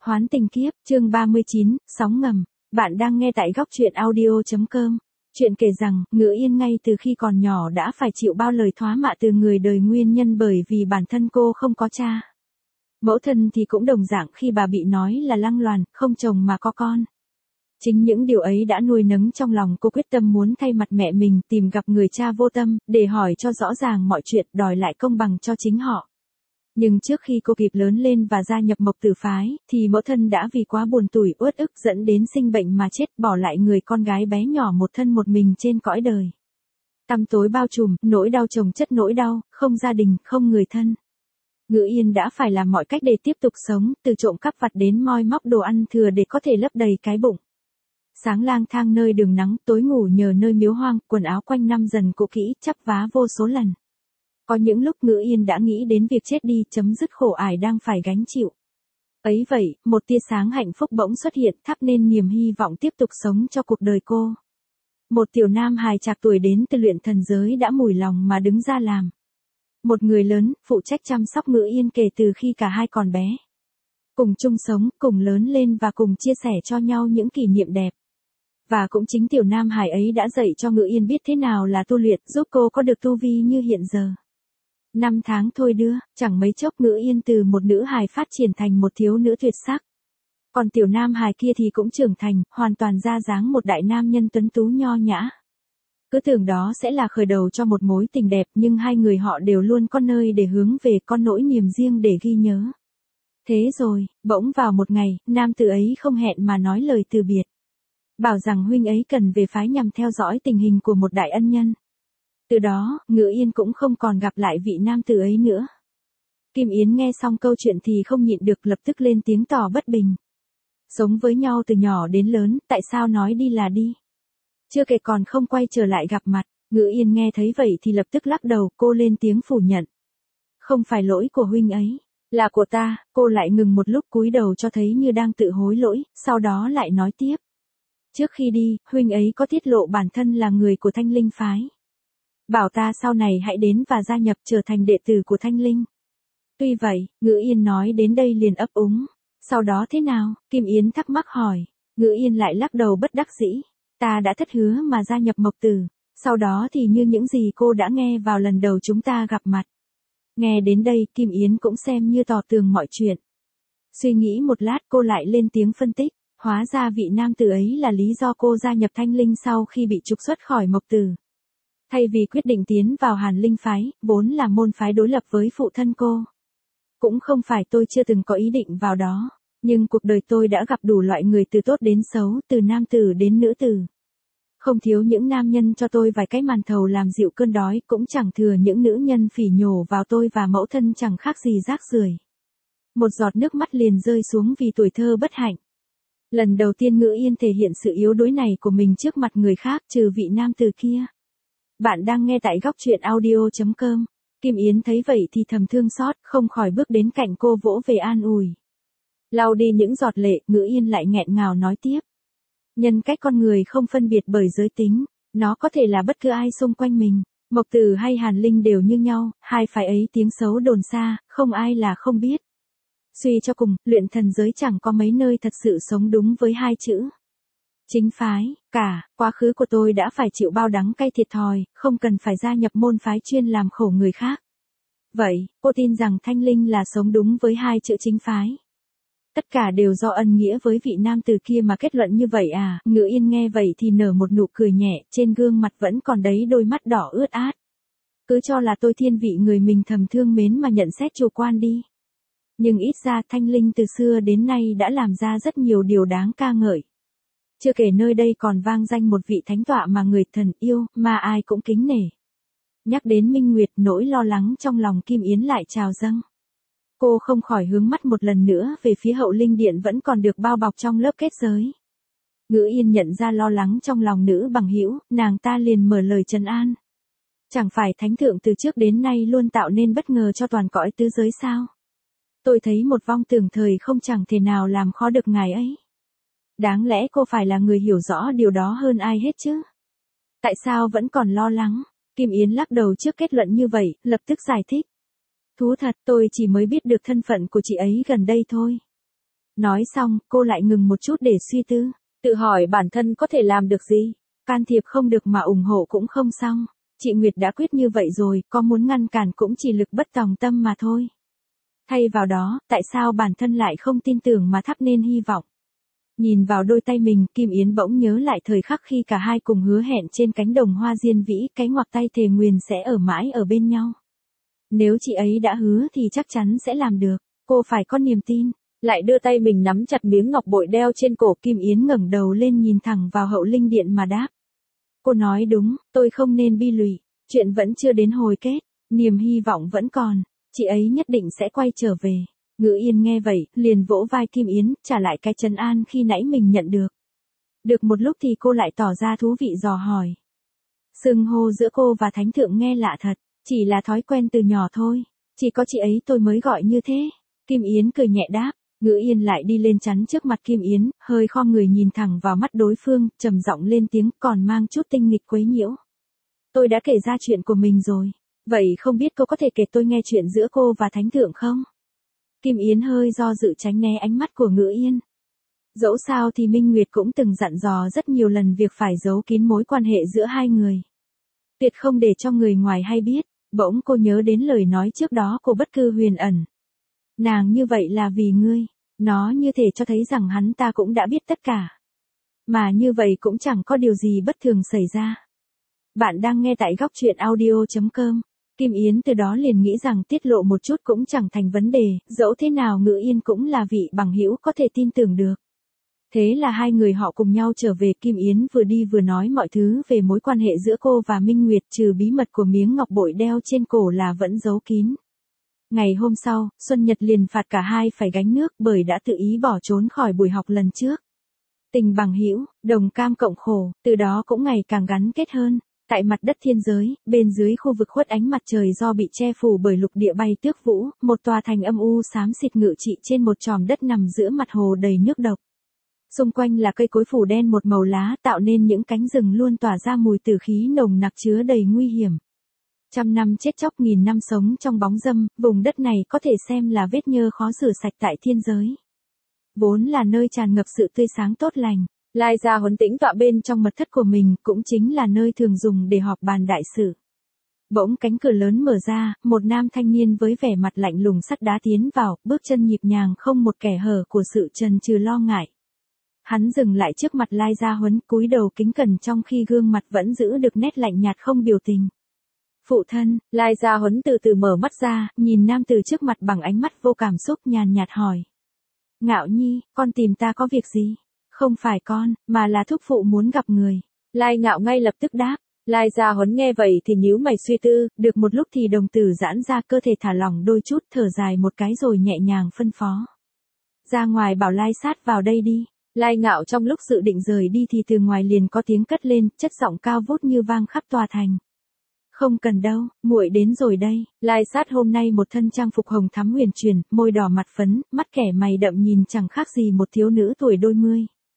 Hoán tình kiếp, chương 39, sóng ngầm. Bạn đang nghe tại góc truyện audio.com. Chuyện kể rằng, Ngữ Yên ngay từ khi còn nhỏ đã phải chịu bao lời thoá mạ từ người đời nguyên nhân bởi vì bản thân cô không có cha. Mẫu thân thì cũng đồng dạng khi bà bị nói là lăng loàn, không chồng mà có con. Chính những điều ấy đã nuôi nấng trong lòng cô quyết tâm muốn thay mặt mẹ mình tìm gặp người cha vô tâm, để hỏi cho rõ ràng mọi chuyện, đòi lại công bằng cho chính họ. Nhưng trước khi cô kịp lớn lên và gia nhập Mộc Tử phái, thì mẫu thân đã vì quá buồn tủi uất ức dẫn đến sinh bệnh mà chết, bỏ lại người con gái bé nhỏ một thân một mình trên cõi đời. Tăm tối bao trùm, nỗi đau chồng chất nỗi đau, không gia đình, không người thân. Ngữ Yên đã phải làm mọi cách để tiếp tục sống, từ trộm cắp vặt đến moi móc đồ ăn thừa để có thể lấp đầy cái bụng. Sáng lang thang nơi đường nắng, tối ngủ nhờ nơi miếu hoang, quần áo quanh năm dần cũ kỹ, chắp vá vô số lần. Có những lúc Ngữ Yên đã nghĩ đến việc chết đi, chấm dứt khổ ải đang phải gánh chịu. Ấy vậy, một tia sáng hạnh phúc bỗng xuất hiện, thắp nên niềm hy vọng tiếp tục sống cho cuộc đời cô. Một tiểu nam hài trạc tuổi đến từ luyện thần giới đã mủi lòng mà đứng ra làm một người lớn, phụ trách chăm sóc Ngữ Yên kể từ khi cả hai còn bé. Cùng chung sống, cùng lớn lên và cùng chia sẻ cho nhau những kỷ niệm đẹp. Và cũng chính tiểu nam hài ấy đã dạy cho Ngữ Yên biết thế nào là tu luyện, giúp cô có được tu vi như hiện giờ. 5 tháng thôi đưa, chẳng mấy chốc Ngữ Yên từ một nữ hài phát triển thành một thiếu nữ tuyệt sắc. Còn tiểu nam hài kia thì cũng trưởng thành, hoàn toàn ra dáng một đại nam nhân tuấn tú nho nhã. Cứ tưởng đó sẽ là khởi đầu cho một mối tình đẹp, nhưng hai người họ đều luôn có nơi để hướng về, có nỗi niềm riêng để ghi nhớ. Thế rồi, bỗng vào một ngày, nam tử ấy không hẹn mà nói lời từ biệt. Bảo rằng huynh ấy cần về phái nhằm theo dõi tình hình của một đại ân nhân. Từ đó, Ngữ Yên cũng không còn gặp lại vị nam tử ấy nữa. Kim Yến nghe xong câu chuyện thì không nhịn được, lập tức lên tiếng tỏ bất bình. Sống với nhau từ nhỏ đến lớn, tại sao nói đi là đi? Chưa kể còn không quay trở lại gặp mặt. Ngữ Yên nghe thấy vậy thì lập tức lắc đầu, cô lên tiếng phủ nhận. Không phải lỗi của huynh ấy, là của ta. Cô lại ngừng một lúc, cúi đầu cho thấy như đang tự hối lỗi, sau đó lại nói tiếp. Trước khi đi, huynh ấy có tiết lộ bản thân là người của Thanh Linh phái. Bảo ta sau này hãy đến và gia nhập trở thành đệ tử của Thanh Linh. Tuy vậy, Ngữ Yên nói đến đây liền ấp úng. Sau đó thế nào? Kim Yến thắc mắc hỏi. Ngữ Yên lại lắc đầu bất đắc dĩ. Ta đã thất hứa mà gia nhập Mộc Tử. Sau đó thì như những gì cô đã nghe vào lần đầu chúng ta gặp mặt. Nghe đến đây, Kim Yến cũng xem như tỏ tường mọi chuyện. Suy nghĩ một lát, cô lại lên tiếng phân tích. Hóa ra vị nam tử ấy là lý do cô gia nhập Thanh Linh sau khi bị trục xuất khỏi Mộc Tử. Thay vì quyết định tiến vào Hàn Linh phái, vốn là môn phái đối lập với phụ thân cô. Cũng không phải tôi chưa từng có ý định vào đó, nhưng cuộc đời tôi đã gặp đủ loại người từ tốt đến xấu, từ nam tử đến nữ tử. Không thiếu những nam nhân cho tôi vài cái màn thầu làm dịu cơn đói, cũng chẳng thừa những nữ nhân phỉ nhổ vào tôi và mẫu thân chẳng khác gì rác rưởi. Một giọt nước mắt liền rơi xuống vì tuổi thơ bất hạnh. Lần đầu tiên Ngữ Yên thể hiện sự yếu đuối này của mình trước mặt người khác, trừ vị nam tử kia. Bạn đang nghe tại góc truyện audio.com. Kim Yến thấy vậy thì thầm thương xót, không khỏi bước đến cạnh cô vỗ về an ủi. Lau đi những giọt lệ, Ngữ Yên lại nghẹn ngào nói tiếp. Nhân cách con người không phân biệt bởi giới tính, nó có thể là bất cứ ai xung quanh mình. Mộc Tử hay Hàn Linh đều như nhau, hai phái ấy tiếng xấu đồn xa, không ai là không biết. Suy cho cùng, luyện thần giới chẳng có mấy nơi thật sự sống đúng với hai chữ chính phái. Cả quá khứ của tôi đã phải chịu bao đắng cay thiệt thòi, không cần phải gia nhập môn phái chuyên làm khổ người khác. Vậy, cô tin rằng Thanh Linh là sống đúng với hai chữ chính phái. Tất cả đều do ân nghĩa với vị nam tử kia mà kết luận như vậy à? Ngữ Yên nghe vậy thì nở một nụ cười nhẹ, trên gương mặt vẫn còn đấy đôi mắt đỏ ướt át. Cứ cho là tôi thiên vị người mình thầm thương mến mà nhận xét chủ quan đi. Nhưng ít ra Thanh Linh từ xưa đến nay đã làm ra rất nhiều điều đáng ca ngợi. Chưa kể nơi đây còn vang danh một vị thánh tọa mà người thần yêu, mà ai cũng kính nể. Nhắc đến Minh Nguyệt, nỗi lo lắng trong lòng Kim Yến lại trào dâng. Cô không khỏi hướng mắt một lần nữa về phía Hậu Linh Điện vẫn còn được bao bọc trong lớp kết giới. Ngữ Yên nhận ra lo lắng trong lòng nữ bằng hữu, nàng ta liền mở lời trấn an. Chẳng phải thánh thượng từ trước đến nay luôn tạo nên bất ngờ cho toàn cõi tứ giới sao? Tôi thấy một vong tưởng thời không chẳng thể nào làm khó được ngài ấy. Đáng lẽ cô phải là người hiểu rõ điều đó hơn ai hết chứ? Tại sao vẫn còn lo lắng? Kim Yến lắc đầu trước kết luận như vậy, lập tức giải thích. Thú thật, tôi chỉ mới biết được thân phận của chị ấy gần đây thôi. Nói xong, cô lại ngừng một chút để suy tư, tự hỏi bản thân có thể làm được gì. Can thiệp không được mà ủng hộ cũng không xong. Chị Nguyệt đã quyết như vậy rồi, có muốn ngăn cản cũng chỉ lực bất tòng tâm mà thôi. Thay vào đó, tại sao bản thân lại không tin tưởng mà thắp nên hy vọng? Nhìn vào đôi tay mình, Kim Yến bỗng nhớ lại thời khắc khi cả hai cùng hứa hẹn trên cánh đồng hoa diên vĩ, cái ngoặc tay thề nguyền sẽ ở mãi ở bên nhau. Nếu chị ấy đã hứa thì chắc chắn sẽ làm được, cô phải có niềm tin. Lại đưa tay mình nắm chặt miếng ngọc bội đeo trên cổ. Kim Yến ngẩng đầu lên nhìn thẳng vào Hậu Linh Điện mà đáp. Cô nói đúng, tôi không nên bi lụy, chuyện vẫn chưa đến hồi kết, niềm hy vọng vẫn còn, chị ấy nhất định sẽ quay trở về. Ngữ Yên nghe vậy, liền vỗ vai Kim Yến, trả lại cái trấn an khi nãy mình nhận được. Được một lúc thì cô lại tỏ ra thú vị dò hỏi. Xưng hô giữa cô và Thánh Thượng nghe lạ thật, chỉ là thói quen từ nhỏ thôi, chỉ có chị ấy tôi mới gọi như thế. Kim Yến cười nhẹ đáp. Ngữ Yên lại đi lên chắn trước mặt Kim Yến, hơi khom người nhìn thẳng vào mắt đối phương, trầm giọng lên tiếng còn mang chút tinh nghịch quấy nhiễu. Tôi đã kể ra chuyện của mình rồi, vậy không biết cô có thể kể tôi nghe chuyện giữa cô và Thánh Thượng không? Kim Yến hơi do dự tránh né ánh mắt của Ngữ Yên. Dẫu sao thì Minh Nguyệt cũng từng dặn dò rất nhiều lần việc phải giấu kín mối quan hệ giữa hai người. Tuyệt không để cho người ngoài hay biết. Bỗng cô nhớ đến lời nói trước đó của Bất Cư Huyền Ẩn. Nàng như vậy là vì ngươi. Nó như thể cho thấy rằng hắn ta cũng đã biết tất cả. Mà như vậy cũng chẳng có điều gì bất thường xảy ra. Bạn đang nghe tại góc truyện audio.com. Kim Yến từ đó liền nghĩ rằng tiết lộ một chút cũng chẳng thành vấn đề, dẫu thế nào Ngữ Yên cũng là vị bằng hữu có thể tin tưởng được. Thế là hai người họ cùng nhau trở về. Kim Yến vừa đi vừa nói mọi thứ về mối quan hệ giữa cô và Minh Nguyệt, trừ bí mật của miếng ngọc bội đeo trên cổ là vẫn giấu kín. Ngày hôm sau, Xuân Nhật liền phạt cả hai phải gánh nước bởi đã tự ý bỏ trốn khỏi buổi học lần trước. Tình bằng hữu, đồng cam cộng khổ, từ đó cũng ngày càng gắn kết hơn. Tại mặt đất thiên giới, bên dưới khu vực khuất ánh mặt trời do bị che phủ bởi lục địa bay tước vũ, một tòa thành âm u xám xịt ngự trị trên một chòm đất nằm giữa mặt hồ đầy nước độc. Xung quanh là cây cối phủ đen một màu lá, tạo nên những cánh rừng luôn tỏa ra mùi tử khí nồng nặc chứa đầy nguy hiểm. Trăm năm chết chóc, nghìn năm sống trong bóng dâm, vùng đất này có thể xem là vết nhơ khó rửa sạch tại thiên giới. Vốn là nơi tràn ngập sự tươi sáng tốt lành, Lai Gia Huấn tĩnh tọa bên trong mật thất của mình, cũng chính là nơi thường dùng để họp bàn đại sự. Bỗng cánh cửa lớn mở ra, một nam thanh niên với vẻ mặt lạnh lùng sắt đá tiến vào, bước chân nhịp nhàng không một kẻ hở của sự chần chừ lo ngại. Hắn dừng lại trước mặt Lai Gia Huấn, cúi đầu kính cẩn trong khi gương mặt vẫn giữ được nét lạnh nhạt không biểu tình. Phụ thân, Lai Gia Huấn từ từ mở mắt ra, nhìn nam từ trước mặt bằng ánh mắt vô cảm xúc, nhàn nhạt hỏi. Ngạo Nhi, con tìm ta có việc gì? Không phải con, mà là thúc phụ muốn gặp người. Lai Ngạo ngay lập tức đáp. Lai Gia Huấn nghe vậy thì nhíu mày suy tư, được một lúc thì đồng tử giãn ra, cơ thể thả lỏng đôi chút, thở dài một cái rồi nhẹ nhàng phân phó. Ra ngoài bảo Lai Sát vào đây đi. Lai Ngạo trong lúc dự định rời đi thì từ ngoài liền có tiếng cất lên, chất giọng cao vút như vang khắp tòa thành. Không cần đâu, muội đến rồi đây. Lai Sát hôm nay một thân trang phục hồng thắm huyền chuyển, môi đỏ mặt phấn, mắt kẻ mày đậm nhìn chẳng khác gì một thiếu nữ tuổi đôi mươi.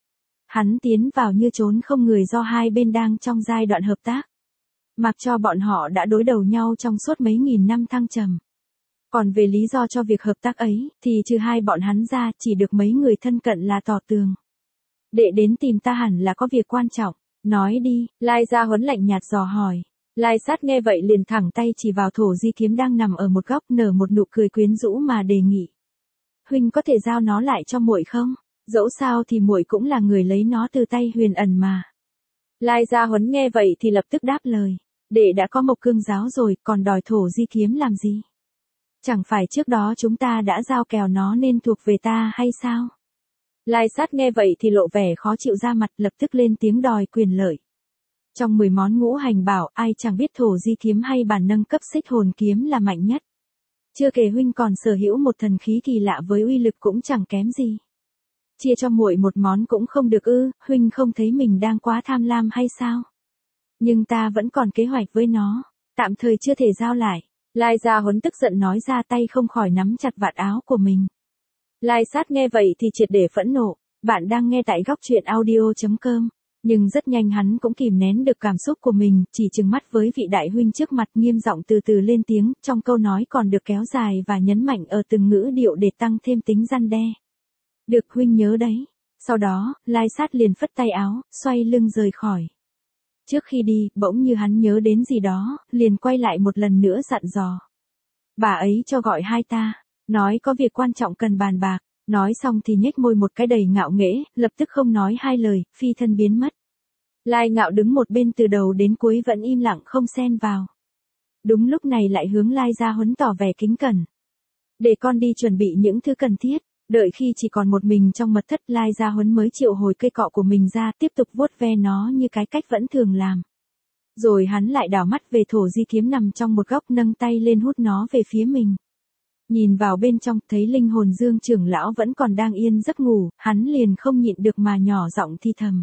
Hắn tiến vào như trốn không người do hai bên đang trong giai đoạn hợp tác. Mặc cho bọn họ đã đối đầu nhau trong suốt mấy nghìn năm thăng trầm. Còn về lý do cho việc hợp tác ấy, thì trừ hai bọn hắn ra, chỉ được mấy người thân cận là tỏ tường. Đệ đến tìm ta hẳn là có việc quan trọng. Nói đi, Lai Gia Huấn lạnh nhạt dò hỏi. Lai Sát nghe vậy liền thẳng tay chỉ vào thổ di kiếm đang nằm ở một góc, nở một nụ cười quyến rũ mà đề nghị. Huynh có thể giao nó lại cho muội không? Dẫu sao thì muội cũng là người lấy nó từ tay Huyền Ẩn mà. Lai Gia Huấn nghe vậy thì lập tức đáp lời. Đệ đã có Mộc Cương giáo rồi, còn đòi thổ di kiếm làm gì? Chẳng phải trước đó chúng ta đã giao kèo nó nên thuộc về ta hay sao? Lai Sát nghe vậy thì lộ vẻ khó chịu ra mặt, lập tức lên tiếng đòi quyền lợi. Trong 10 món ngũ hành bảo, ai chẳng biết thổ di kiếm hay bản nâng cấp xích hồn kiếm là mạnh nhất. Chưa kể huynh còn sở hữu một thần khí kỳ lạ với uy lực cũng chẳng kém gì. Chia cho muội một món cũng không được ư? Huynh không thấy mình đang quá tham lam hay sao? Nhưng ta vẫn còn kế hoạch với nó, tạm thời chưa thể giao lại. Lai Gia Huấn tức giận nói ra, tay không khỏi nắm chặt vạt áo của mình. Lai Sát nghe vậy thì triệt để phẫn nộ. Bạn đang nghe tại góc truyện audio.com. Nhưng rất nhanh hắn cũng kìm nén được cảm xúc của mình, chỉ trừng mắt với vị đại huynh trước mặt, nghiêm giọng từ từ lên tiếng, trong câu nói còn được kéo dài và nhấn mạnh ở từng ngữ điệu để tăng thêm tính răn đe. Được huynh nhớ đấy. Sau đó, Lai Sát liền phất tay áo, xoay lưng rời khỏi. Trước khi đi, bỗng như hắn nhớ đến gì đó, liền quay lại một lần nữa dặn dò. Bà ấy cho gọi hai ta, nói có việc quan trọng cần bàn bạc, nói xong thì nhếch môi một cái đầy ngạo nghễ, lập tức không nói hai lời, phi thân biến mất. Lai Ngạo đứng một bên từ đầu đến cuối vẫn im lặng không xen vào. Đúng lúc này lại hướng Lai Gia Huấn tỏ vẻ kính cẩn. Để con đi chuẩn bị những thứ cần thiết, đợi khi chỉ còn một mình trong mật thất, Lai Gia Huấn mới triệu hồi cây cọ của mình ra, tiếp tục vuốt ve nó như cái cách vẫn thường làm. Rồi hắn lại đảo mắt về Thổ Di Kiếm nằm trong một góc, nâng tay lên hút nó về phía mình. Nhìn vào bên trong, thấy linh hồn Dương trưởng lão vẫn còn đang yên giấc ngủ, hắn liền không nhịn được mà nhỏ giọng thi thầm.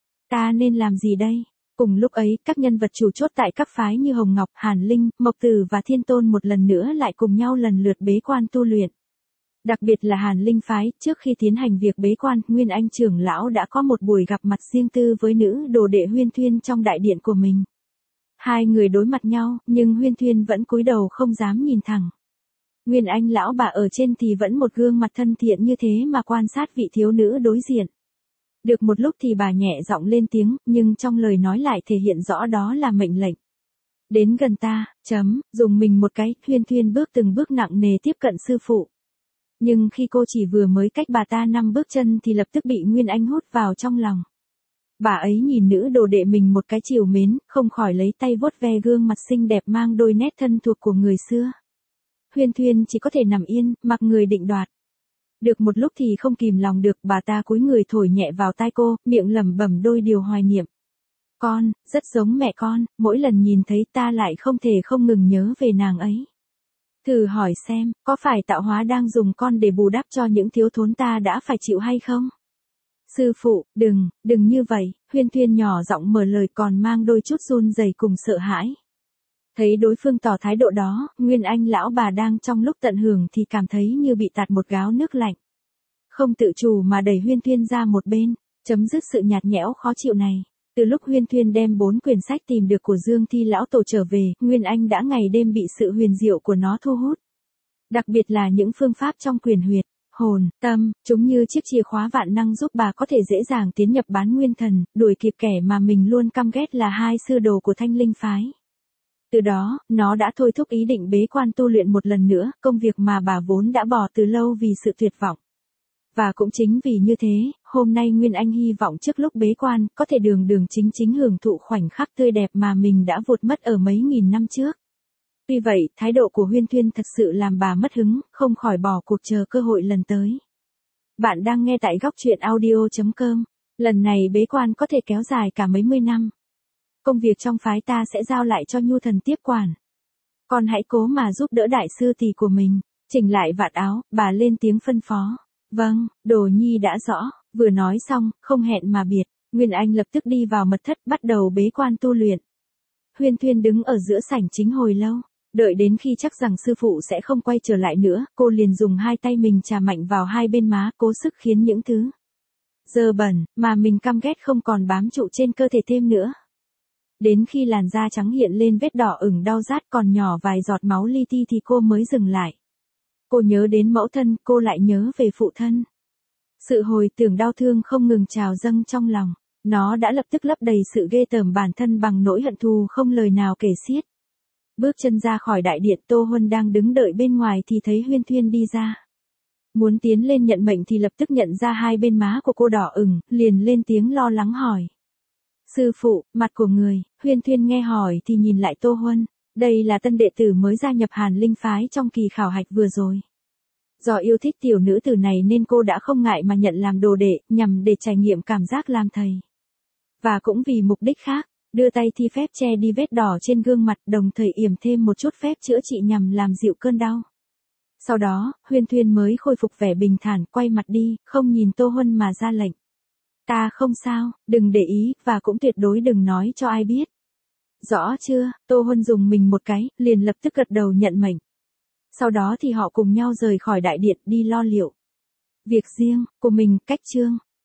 Ta nên làm gì đây? Cùng lúc ấy, các nhân vật chủ chốt tại các phái như Hồng Ngọc, Hàn Linh, Mộc Tử và Thiên Tôn một lần nữa lại cùng nhau lần lượt bế quan tu luyện. Đặc biệt là Hàn Linh phái, trước khi tiến hành việc bế quan, Nguyên Anh trưởng lão đã có một buổi gặp mặt riêng tư với nữ đồ đệ Huyên Thuyên trong đại điện của mình. Hai người đối mặt nhau, nhưng Huyên Thuyên vẫn cúi đầu không dám nhìn thẳng. Nguyên Anh lão bà ở trên thì vẫn một gương mặt thân thiện như thế mà quan sát vị thiếu nữ đối diện. Được một lúc thì bà nhẹ giọng lên tiếng, nhưng trong lời nói lại thể hiện rõ đó là mệnh lệnh. Đến gần ta, dùng mình một cái, Huyên Thuyên bước từng bước nặng nề tiếp cận sư phụ. Nhưng khi cô chỉ vừa mới cách bà ta 5 bước chân thì lập tức bị Nguyên Anh hút vào trong lòng. Bà ấy nhìn nữ đồ đệ mình một cái trìu mến, không khỏi lấy tay vuốt ve gương mặt xinh đẹp mang đôi nét thân thuộc của người xưa. Huyên Thuyên chỉ có thể nằm yên, mặc người định đoạt. Được một lúc thì không kìm lòng được, bà ta cúi người thổi nhẹ vào tai cô, miệng lẩm bẩm đôi điều hoài niệm. Con, rất giống mẹ con, mỗi lần nhìn thấy ta lại không thể không ngừng nhớ về nàng ấy. Thử hỏi xem, có phải tạo hóa đang dùng con để bù đắp cho những thiếu thốn ta đã phải chịu hay không? Sư phụ, đừng như vậy, Huyên Thuyên nhỏ giọng mở lời còn mang đôi chút run rẩy cùng sợ hãi. Thấy đối phương tỏ thái độ đó, Nguyên Anh lão bà đang trong lúc tận hưởng thì cảm thấy như bị tạt một gáo nước lạnh. Không tự chủ mà đẩy Huyên Thuyên ra một bên, chấm dứt sự nhạt nhẽo khó chịu này. Từ lúc Huyên Thuyên đem 4 quyển sách tìm được của Dương Thi lão tổ trở về, Nguyên Anh đã ngày đêm bị sự huyền diệu của nó thu hút. Đặc biệt là những phương pháp trong quyền huyệt, hồn, tâm, chúng như chiếc chìa khóa vạn năng giúp bà có thể dễ dàng tiến nhập bán nguyên thần, đuổi kịp kẻ mà mình luôn căm ghét là hai sư đồ của Thanh Linh phái. Từ đó, nó đã thôi thúc ý định bế quan tu luyện một lần nữa, công việc mà bà vốn đã bỏ từ lâu vì sự tuyệt vọng. Và cũng chính vì như thế, hôm nay Nguyên Anh hy vọng trước lúc bế quan, có thể đường chính hưởng thụ khoảnh khắc tươi đẹp mà mình đã vụt mất ở mấy nghìn năm trước. Tuy vậy, thái độ của Huyên Thuyên thật sự làm bà mất hứng, không khỏi bỏ cuộc chờ cơ hội lần tới. Bạn đang nghe tại góc truyện audio.com. Lần này bế quan có thể kéo dài cả mấy mươi năm. Công việc trong phái ta sẽ giao lại cho Nhu Thần tiếp quản. Con hãy cố mà giúp đỡ đại sư tỷ của mình. Chỉnh lại vạt áo, bà lên tiếng phân phó. Vâng, Đồ Nhi đã rõ. Vừa nói xong, không hẹn mà biệt, Nguyên Anh lập tức đi vào mật thất bắt đầu bế quan tu luyện. Huyên Thuyên đứng ở giữa sảnh chính hồi lâu. Đợi đến khi chắc rằng sư phụ sẽ không quay trở lại nữa, cô liền dùng hai tay mình chà mạnh vào hai bên má, cố sức khiến những thứ dơ bẩn mà mình căm ghét không còn bám trụ trên cơ thể thêm nữa. Đến khi làn da trắng hiện lên vết đỏ ửng đau rát còn nhỏ vài giọt máu li ti thì cô mới dừng lại. Cô nhớ đến mẫu thân, cô lại nhớ về phụ thân. Sự hồi tưởng đau thương không ngừng trào dâng trong lòng. Nó đã lập tức lấp đầy sự ghê tởm bản thân bằng nỗi hận thù không lời nào kể xiết. Bước chân ra khỏi đại điện, Tô Huân đang đứng đợi bên ngoài thì thấy Huyên Thuyên đi ra. Muốn tiến lên nhận mệnh thì lập tức nhận ra hai bên má của cô đỏ ửng, liền lên tiếng lo lắng hỏi. Sư phụ, mặt của người, Huyên Thuyên nghe hỏi thì nhìn lại Tô Huân. Đây là tân đệ tử mới gia nhập Hàn Linh phái trong kỳ khảo hạch vừa rồi. Do yêu thích tiểu nữ tử này nên cô đã không ngại mà nhận làm đồ đệ, nhằm để trải nghiệm cảm giác làm thầy. Và cũng vì mục đích khác, đưa tay thi phép che đi vết đỏ trên gương mặt, đồng thời yểm thêm một chút phép chữa trị nhằm làm dịu cơn đau. Sau đó, Huyên Thuyên mới khôi phục vẻ bình thản, quay mặt đi, không nhìn Tô Huân mà ra lệnh. Ta không sao, đừng để ý, và cũng tuyệt đối đừng nói cho ai biết. Rõ chưa? Tô Huân dùng mình một cái, liền lập tức gật đầu nhận mệnh. Sau đó thì họ cùng nhau rời khỏi đại điện đi lo liệu việc riêng của mình. Cách chương